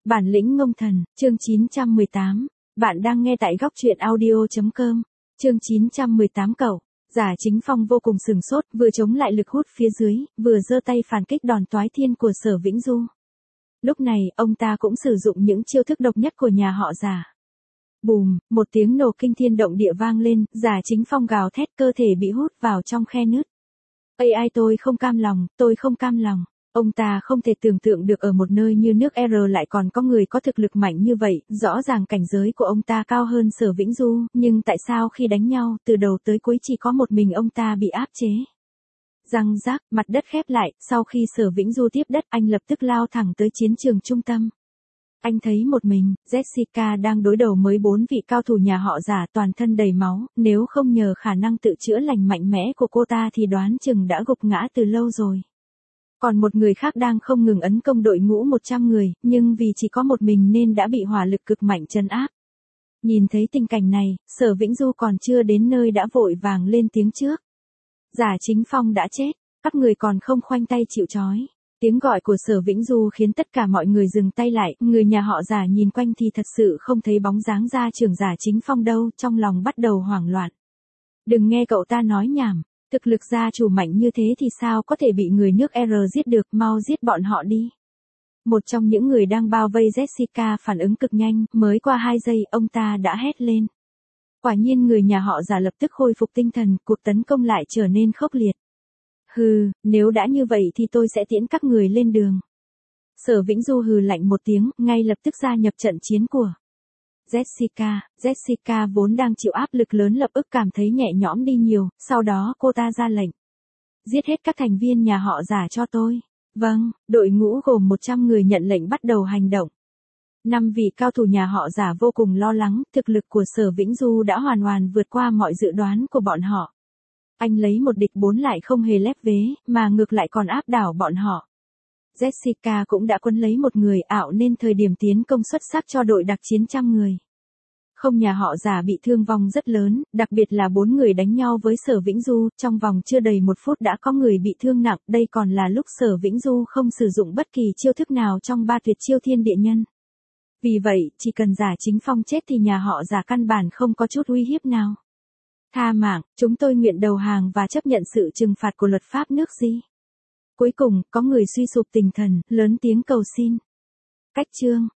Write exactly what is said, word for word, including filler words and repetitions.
Bản lĩnh ngông thần, chương chín trăm mười tám. Bạn đang nghe tại góc truyện audio.com. Chương chín trăm mười tám cậu. Giả Chính Phong vô cùng sừng sốt, vừa chống lại lực hút phía dưới, vừa giơ tay phản kích đòn toái thiên của Sở Vĩnh Du. Lúc này, ông ta cũng sử dụng những chiêu thức độc nhất của nhà họ Giả. Bùm, một tiếng nổ kinh thiên động địa vang lên, Giả Chính Phong gào thét, cơ thể bị hút vào trong khe nứt. Ây ai tôi không cam lòng, tôi không cam lòng. Ông ta không thể tưởng tượng được ở một nơi như nước R lại còn có người có thực lực mạnh như vậy, rõ ràng cảnh giới của ông ta cao hơn Sở Vĩnh Du, nhưng tại sao khi đánh nhau, từ đầu tới cuối chỉ có một mình ông ta bị áp chế. Răng rác, mặt đất khép lại, sau khi Sở Vĩnh Du tiếp đất, anh lập tức lao thẳng tới chiến trường trung tâm. Anh thấy một mình, Jessica đang đối đầu với bốn vị cao thủ nhà họ Giả toàn thân đầy máu, nếu không nhờ khả năng tự chữa lành mạnh mẽ của cô ta thì đoán chừng đã gục ngã từ lâu rồi. Còn một người khác đang không ngừng ấn công đội ngũ một trăm người, nhưng vì chỉ có một mình nên đã bị hỏa lực cực mạnh trấn áp. Nhìn thấy tình cảnh này, Sở Vĩnh Du còn chưa đến nơi đã vội vàng lên tiếng trước. Giả Chính Phong đã chết, các người còn không khoanh tay chịu trói. Tiếng gọi của Sở Vĩnh Du khiến tất cả mọi người dừng tay lại, người nhà họ Giả nhìn quanh thì thật sự không thấy bóng dáng gia trưởng Giả Chính Phong đâu, trong lòng bắt đầu hoảng loạn. Đừng nghe cậu ta nói nhảm. Thực lực gia chủ mạnh như thế thì sao có thể bị người nước R giết được, mau giết bọn họ đi. Một trong những người đang bao vây Jessica phản ứng cực nhanh, mới qua hai giây ông ta đã hét lên. Quả nhiên người nhà họ Giả lập tức khôi phục tinh thần, cuộc tấn công lại trở nên khốc liệt. Hừ, nếu đã như vậy thì tôi sẽ tiễn các người lên đường. Sở Vĩnh Du hừ lạnh một tiếng, ngay lập tức gia nhập trận chiến của Jessica, Jessica vốn đang chịu áp lực lớn lập tức cảm thấy nhẹ nhõm đi nhiều, sau đó cô ta ra lệnh. Giết hết các thành viên nhà họ Giả cho tôi. Vâng, đội ngũ gồm một trăm người nhận lệnh bắt đầu hành động. Năm vị cao thủ nhà họ Giả vô cùng lo lắng, thực lực của Sở Vĩnh Du đã hoàn toàn vượt qua mọi dự đoán của bọn họ. Anh lấy một địch bốn lại không hề lép vế, mà ngược lại còn áp đảo bọn họ. Jessica cũng đã quấn lấy một người ảo nên thời điểm tiến công xuất sắc cho đội đặc chiến trăm người. Không, nhà họ Giả bị thương vong rất lớn, đặc biệt là bốn người đánh nhau với Sở Vĩnh Du, trong vòng chưa đầy một phút đã có người bị thương nặng, đây còn là lúc Sở Vĩnh Du không sử dụng bất kỳ chiêu thức nào trong ba tuyệt chiêu thiên địa nhân. Vì vậy, chỉ cần Giả Chính Phong chết thì nhà họ Giả căn bản không có chút uy hiếp nào. Tha mạng, chúng tôi nguyện đầu hàng và chấp nhận sự trừng phạt của luật pháp nước gì. Cuối cùng, có người suy sụp tinh thần, lớn tiếng cầu xin. Cách chương,